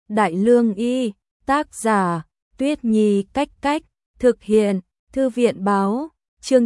Đại Lương Y, tác giả, Tuyết Nhi Cách Cách, thực hiện, Thư viện Báo, chương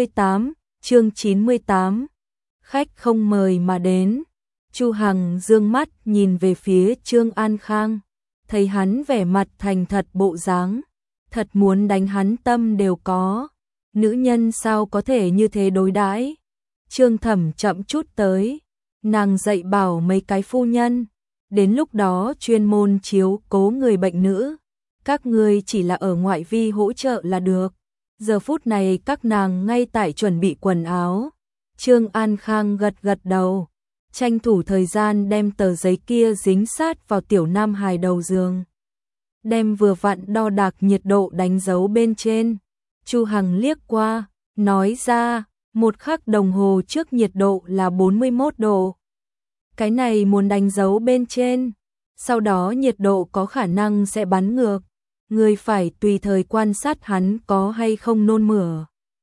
98, khách không mời mà đến. Chu Hằng dương mắt nhìn về phía Trương An Khang, thấy hắn vẻ mặt thành thật bộ dáng, thật muốn đánh hắn tâm đều có. Nữ nhân sao có thể như thế đối đãi? Trương Thẩm chậm chút tới, nàng dạy bảo mấy cái phu nhân, đến lúc đó chuyên môn chiếu cố người bệnh nữ, các ngươi chỉ là ở ngoại vi hỗ trợ là được. Giờ phút này các nàng ngay tại chuẩn bị quần áo. Trương An Khang gật gật đầu, tranh thủ thời gian đem tờ giấy kia dính sát vào Tiểu Nam Hài đầu giường, đem vừa vặn đo đạc nhiệt độ đánh dấu bên trên. Chu Hằng liếc qua, nói ra, 1 khắc đồng hồ trước nhiệt độ là 41 độ. Cái này muốn đánh dấu bên trên, sau đó nhiệt độ có khả năng sẽ bắn ngược, người phải tùy thời quan sát hắn có hay không nôn mửa.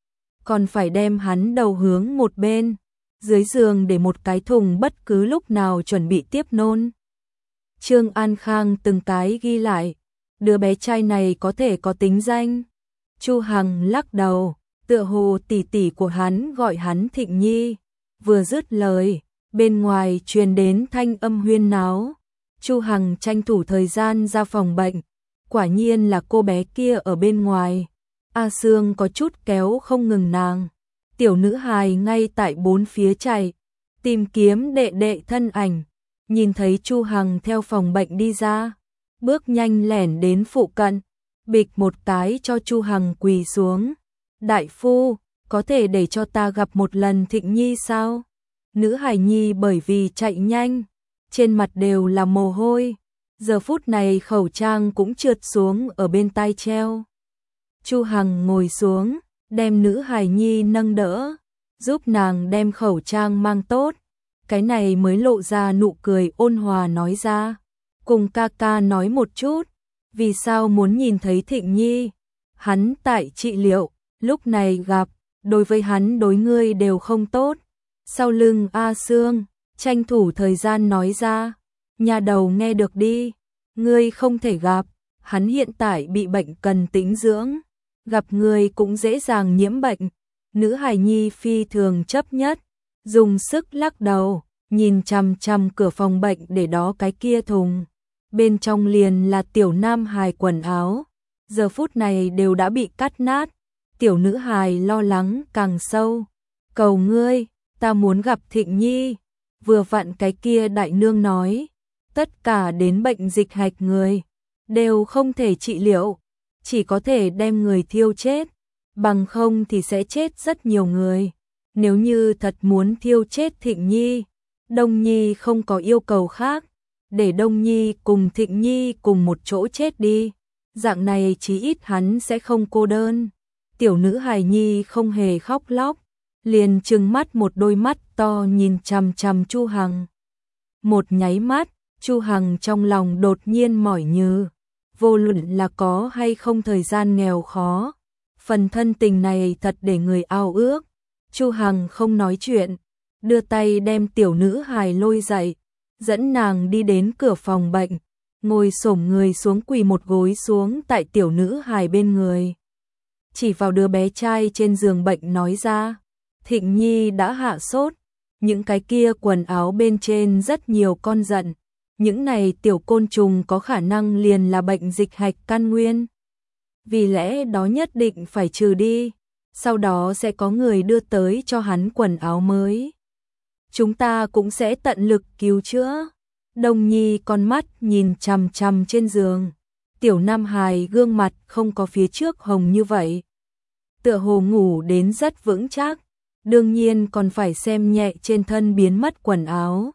Còn phải đem hắn đầu hướng một bên, dưới giường để một cái thùng bất cứ lúc nào chuẩn bị tiếp nôn. Trương An Khang từng cái ghi lại, đứa bé trai này có thể có tính danh. Chu Hằng lắc đầu, tựa hồ tỷ tỷ của hắn gọi hắn Thịnh Nhi. Vừa dứt lời, bên ngoài truyền đến thanh âm huyên náo. Chu Hằng tranh thủ thời gian ra phòng bệnh, quả nhiên là cô bé kia ở bên ngoài. A Sương có chút kéo không ngừng nàng. Tiểu nữ hài ngay tại bốn phía chạy, tìm kiếm đệ đệ thân ảnh. Nhìn thấy Chu Hằng theo phòng bệnh đi ra, bước nhanh lẻn đến phụ cận, bịch một cái cho Chu Hằng quỳ xuống. Đại phu, có thể để cho ta gặp một lần Thịnh Nhi sao? Nữ hài nhi bởi vì chạy nhanh, trên mặt đều là mồ hôi. Giờ phút này khẩu trang cũng trượt xuống ở bên tai treo. Chu Hằng ngồi xuống, đem nữ hài nhi nâng đỡ, giúp nàng đem khẩu trang mang tốt. Cái này mới lộ ra nụ cười ôn hòa nói ra, cùng ca ca nói một chút, vì sao muốn nhìn thấy Thịnh Nhi? Hắn tại trị liệu, lúc này gặp, đối với hắn đối ngươi đều không tốt. Sau lưng A Sương, tranh thủ thời gian nói ra, nhà đầu nghe được đi, ngươi không thể gặp, hắn hiện tại bị bệnh cần tĩnh dưỡng, gặp ngươi cũng dễ dàng nhiễm bệnh. Nữ hài nhi phi thường chấp nhất, dùng sức lắc đầu, nhìn chằm chằm cửa phòng bệnh để đó cái kia thùng. Bên trong liền là tiểu nam hài quần áo, giờ phút này đều đã bị cắt nát. Tiểu nữ hài lo lắng càng sâu, cầu ngươi, ta muốn gặp Thịnh Nhi. Vừa vặn cái kia đại nương nói, tất cả đến bệnh dịch hạch người, đều không thể trị liệu, chỉ có thể đem người thiêu chết, bằng không thì sẽ chết rất nhiều người. Nếu như thật muốn thiêu chết Thịnh Nhi, Đông Nhi không có yêu cầu khác, để Đông Nhi cùng Thịnh Nhi cùng một chỗ chết đi, dạng này chí ít hắn sẽ không cô đơn. Tiểu nữ hài nhi không hề khóc lóc, liền trừng mắt một đôi mắt to nhìn chằm chằm Chu Hằng. Một nháy mắt, Chu Hằng trong lòng đột nhiên mỏi nhừ, vô luận là có hay không thời gian nghèo khó, phần thân tình này thật để người ao ước. Chu Hằng không nói chuyện, đưa tay đem tiểu nữ hài lôi dậy, dẫn nàng đi đến cửa phòng bệnh, ngồi xổm người xuống quỳ một gối xuống tại tiểu nữ hài bên người. Chỉ vào đứa bé trai trên giường bệnh nói ra, Thịnh Nhi đã hạ sốt, những cái kia quần áo bên trên rất nhiều con giận, những này tiểu côn trùng có khả năng liền là bệnh dịch hạch căn nguyên. Vì lẽ đó nhất định phải trừ đi, sau đó sẽ có người đưa tới cho hắn quần áo mới. Chúng ta cũng sẽ tận lực cứu chữa. Đông Nhi con mắt nhìn chằm chằm trên giường, tiểu nam hài gương mặt không có phía trước hồng như vậy, tựa hồ ngủ đến rất vững chắc, đương nhiên còn phải xem nhẹ trên thân biến mất quần áo.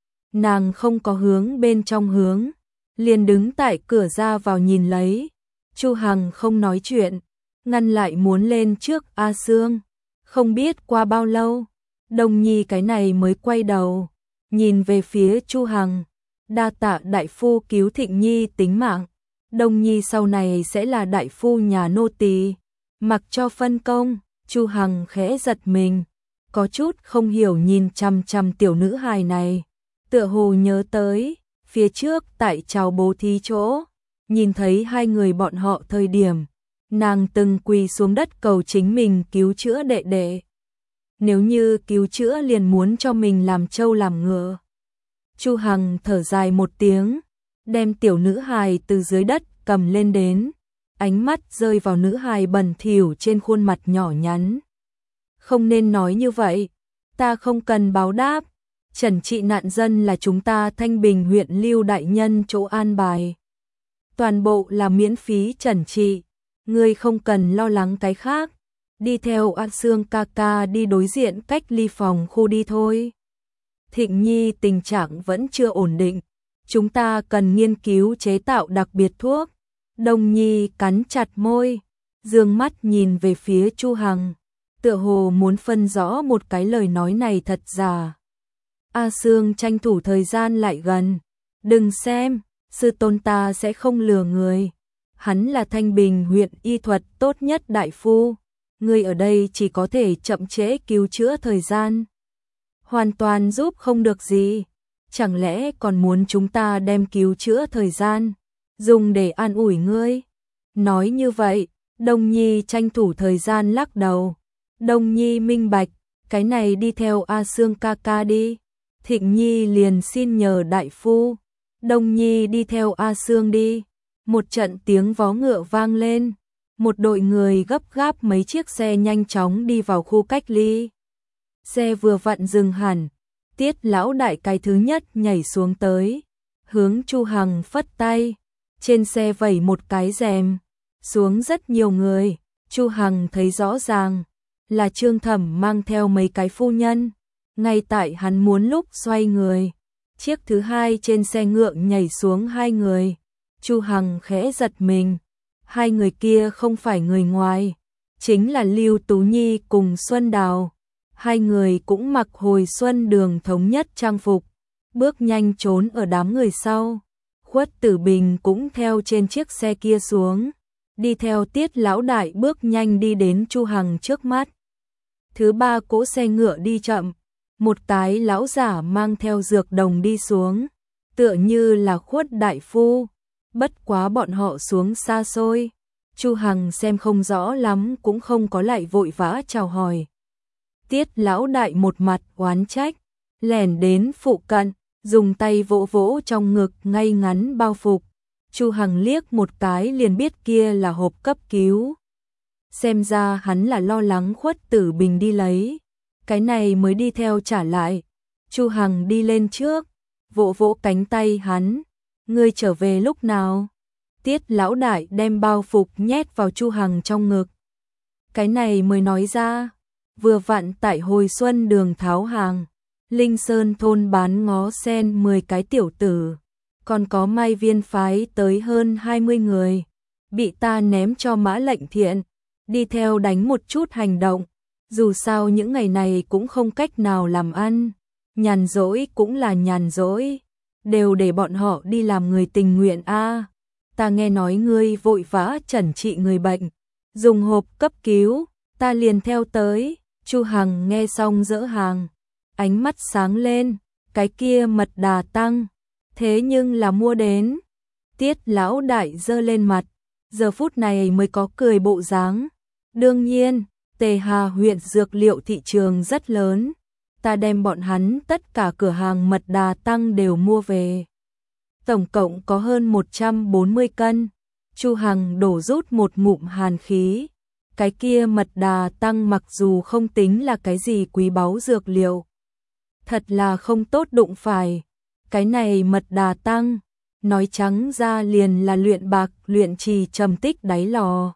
Nàng không có hướng bên trong hướng, liền đứng tại cửa ra vào nhìn lấy. Chu Hằng không nói chuyện, ngăn lại muốn lên trước A Sương. Không biết qua bao lâu, Đông Nhi cái này mới quay đầu, nhìn về phía Chu Hằng, đa tạ đại phu cứu Thịnh Nhi tính mạng, Đông Nhi sau này sẽ là đại phu nhà nô tỳ, mặc cho phân công. Chu Hằng khẽ giật mình, có chút không hiểu nhìn chằm chằm tiểu nữ hài này, tựa hồ nhớ tới, Phía trước tại chào bố thí chỗ, nhìn thấy hai người bọn họ thời điểm, nàng từng quỳ xuống đất cầu chính mình cứu chữa đệ đệ. Nếu như cứu chữa liền muốn cho mình làm trâu làm ngựa. Chu Hằng thở dài một tiếng, đem tiểu nữ hài từ dưới đất cầm lên đến, ánh mắt rơi vào nữ hài bẩn thỉu trên khuôn mặt nhỏ nhắn. Không nên nói như vậy, ta không cần báo đáp, trần trị nạn dân là chúng ta Thanh Bình huyện Lưu đại nhân chỗ an bài. Toàn bộ là miễn phí trần trị, ngươi không cần lo lắng cái khác, đi theo A Sương ca ca đi đối diện cách ly phòng khu đi thôi. Thịnh Nhi tình trạng vẫn chưa ổn định, chúng ta cần nghiên cứu chế tạo đặc biệt thuốc. Đông Nhi cắn chặt môi, dương mắt nhìn về phía Chu Hằng, tựa hồ muốn phân rõ một cái lời nói này thật giả. A Sương tranh thủ thời gian lại gần, đừng xem, sư tôn ta sẽ không lừa người. Hắn là Thanh Bình huyện y thuật tốt nhất đại phu, ngươi ở đây chỉ có thể chậm trễ cứu chữa thời gian. Hoàn toàn giúp không được gì, chẳng lẽ còn muốn chúng ta đem cứu chữa thời gian dùng để an ủi ngươi? Nói như vậy, Đông Nhi tranh thủ thời gian lắc đầu. Đông Nhi minh bạch, cái này đi theo A Sương ca ca đi. Thịnh Nhi liền xin nhờ đại phu. Đông Nhi đi theo A Sương đi. Một trận tiếng vó ngựa vang lên, một đội người gấp gáp mấy chiếc xe nhanh chóng đi vào khu cách ly. Xe vừa vặn dừng hẳn, Tiết lão đại cái thứ nhất nhảy xuống tới, hướng Chu Hằng phất tay, trên xe vẩy một cái rèm, xuống rất nhiều người, Chu Hằng thấy rõ ràng là Trương Thẩm mang theo mấy cái phu nhân, ngay tại hắn muốn lúc xoay người, chiếc thứ hai trên xe ngựa nhảy xuống hai người. Chu Hằng khẽ giật mình, hai người kia không phải người ngoài, chính là Lưu Tú Nhi cùng Xuân Đào. Hai người cũng mặc hồi xuân đường thống nhất trang phục, bước nhanh trốn ở đám người sau. Khuất Tử Bình cũng theo trên chiếc xe kia xuống, đi theo Tiết lão đại bước nhanh đi đến Chu Hằng trước mắt. Thứ ba cỗ xe ngựa đi chậm, một cái lão giả mang theo dược đồng đi xuống, tựa như là Khuất đại phu. Bất quá bọn họ xuống xa xôi, Chu Hằng xem không rõ lắm cũng không có lại vội vã chào hỏi. Tiết lão đại một mặt oán trách, lẻn đến phụ cận, dùng tay vỗ vỗ trong ngực ngay ngắn bao phục. Chu Hằng liếc một cái liền biết kia là hộp cấp cứu. Xem ra hắn là lo lắng Khuất Tử Bình đi lấy, cái này mới đi theo trả lại. Chu Hằng đi lên trước, vỗ vỗ cánh tay hắn. Ngươi trở về lúc nào? Tiết lão đại đem bao phục nhét vào Chu Hằng trong ngực. Cái này mới nói ra, vừa vặn tại hồi xuân đường tháo hàng, Linh Sơn thôn bán ngó sen 10 cái tiểu tử, còn có Mai Viên phái tới hơn 20 người, bị ta ném cho Mã Lệnh Thiện, đi theo đánh một chút hành động, dù sao những ngày này cũng không cách nào làm ăn, nhàn rỗi cũng là nhàn rỗi. Đều để bọn họ đi làm người tình nguyện a. Ta nghe nói ngươi vội vã chẩn trị người bệnh, dùng hộp cấp cứu, ta liền theo tới. Chu Hằng nghe xong dỡ hàng, ánh mắt sáng lên, cái kia mật đà tăng, thế nhưng là mua đến. Tiết lão đại giơ lên mặt, giờ phút này mới có cười bộ dáng. Đương nhiên, Tề Hà huyện dược liệu thị trường rất lớn. Ta đem bọn hắn tất cả cửa hàng mật đà tăng đều mua về. Tổng cộng có hơn 140 cân. Chu Hằng đổ rút một ngụm hàn khí. Cái kia mật đà tăng mặc dù không tính là cái gì quý báu dược liệu, thật là không tốt đụng phải. Cái này mật đà tăng, nói trắng ra liền là luyện bạc luyện trì trầm tích đáy lò.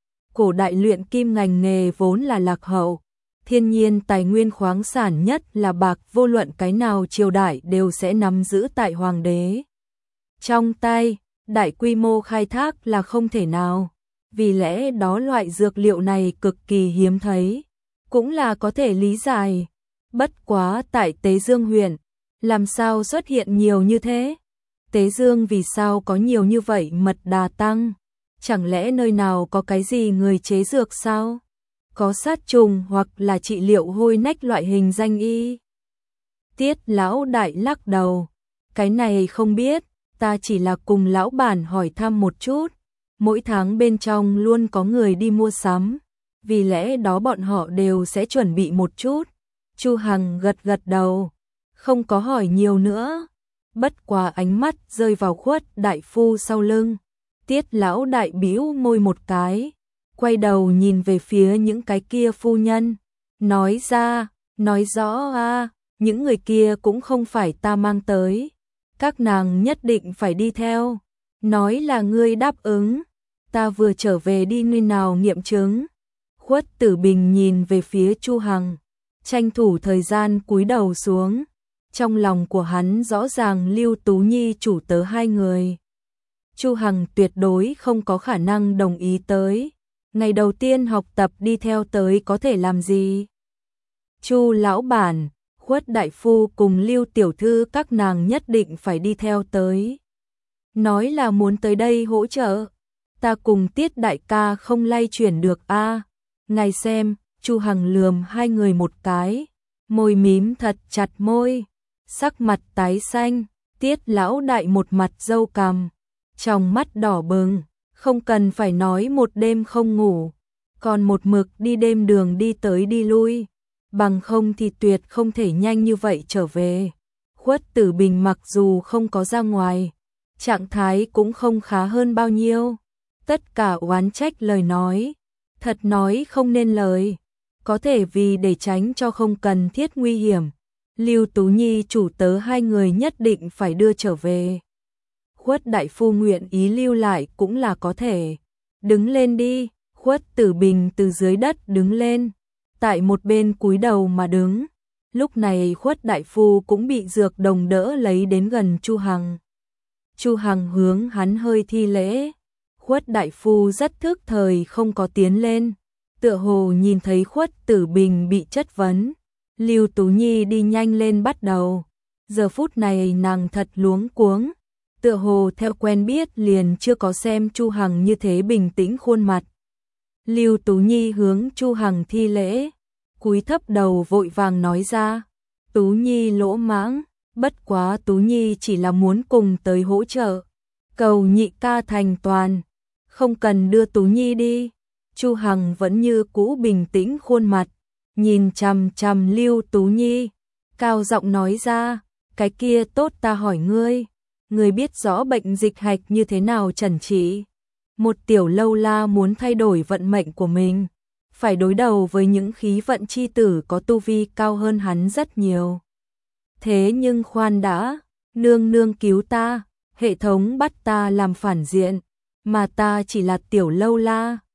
Cổ đại luyện kim ngành nghề vốn là lạc hậu. Thiên nhiên tài nguyên khoáng sản nhất là bạc, vô luận cái nào triều đại đều sẽ nắm giữ tại hoàng đế trong tay, đại quy mô khai thác là không thể nào. Vì lẽ đó loại dược liệu này cực kỳ hiếm thấy, cũng là có thể lý giải. Bất quá tại Tế Dương huyện, làm sao xuất hiện nhiều như thế? Tế Dương vì sao có nhiều như vậy mật đà tăng? Chẳng lẽ nơi nào có cái gì người chế dược sao? Có sát trùng hoặc là trị liệu hôi nách loại hình danh y? Tiết lão đại lắc đầu, cái này không biết, ta chỉ là cùng lão bản hỏi thăm một chút, mỗi tháng bên trong luôn có người đi mua sắm, vì lẽ đó bọn họ đều sẽ chuẩn bị một chút. Chu Hằng gật gật đầu, không có hỏi nhiều nữa. Bất quá ánh mắt rơi vào Khuất đại phu sau lưng. Tiết lão đại bĩu môi một cái, quay đầu nhìn về phía những cái kia phu nhân, nói ra, nói rõ a, những người kia cũng không phải ta mang tới, các nàng nhất định phải đi theo. Nói là ngươi đáp ứng, ta vừa trở về đi nơi nào nghiệm chứng. Khuất Tử Bình nhìn về phía Chu Hằng, tranh thủ thời gian cúi đầu xuống. Trong lòng của hắn rõ ràng Lưu Tú Nhi chủ tớ hai người, Chu Hằng tuyệt đối không có khả năng đồng ý tới. Ngày đầu tiên học tập đi theo tới có thể làm gì? Chu lão bản, Khuất đại phu cùng Lưu tiểu thư các nàng nhất định phải đi theo tới. Nói là muốn tới đây hỗ trợ, ta cùng Tiết đại ca không lay chuyển được a. Ngài xem, Chu Hằng lườm hai người một cái, môi mím thật chặt môi, sắc mặt tái xanh. Tiết lão đại một mặt râu cằm, trong mắt đỏ bừng, không cần phải nói một đêm không ngủ, còn một mực đi đêm đường đi tới đi lui, bằng không thì tuyệt không thể nhanh như vậy trở về. Khuất Tử Bình mặc dù không có ra ngoài, trạng thái cũng không khá hơn bao nhiêu, tất cả oán trách lời nói, thật nói không nên lời, có thể vì để tránh cho không cần thiết nguy hiểm, Lưu Tú Nhi chủ tớ hai người nhất định phải đưa trở về. Khuất đại phu nguyện ý lưu lại cũng là có thể. Đứng lên đi. Khuất Tử Bình từ dưới đất đứng lên, tại một bên cúi đầu mà đứng. Lúc này Khuất đại phu cũng bị dược đồng đỡ lấy đến gần Chu Hằng. Chu Hằng hướng hắn hơi thi lễ. Khuất đại phu rất thức thời không có tiến lên, tựa hồ nhìn thấy Khuất Tử Bình bị chất vấn. Lưu Tú Nhi đi nhanh lên bắt đầu. Giờ phút này nàng thật luống cuống, tựa hồ theo quen biết liền chưa có xem Chu Hằng như thế bình tĩnh khuôn mặt. Lưu Tú Nhi hướng Chu Hằng thi lễ, cúi thấp đầu vội vàng nói ra, Tú Nhi lỗ mãng, bất quá Tú Nhi chỉ là muốn cùng tới hỗ trợ, cầu nhị ca thành toàn, không cần đưa Tú Nhi đi. Chu Hằng vẫn như cũ bình tĩnh khuôn mặt, nhìn chằm chằm Lưu Tú Nhi, cao giọng nói ra, cái kia tốt ta hỏi ngươi, ngươi biết rõ bệnh dịch hạch như thế nào chẩn trị? Một tiểu lâu la muốn thay đổi vận mệnh của mình, phải đối đầu với những khí vận chi tử có tu vi cao hơn hắn rất nhiều. Thế nhưng khoan đã, nương nương cứu ta, hệ thống bắt ta làm phản diện, mà ta chỉ là tiểu lâu la,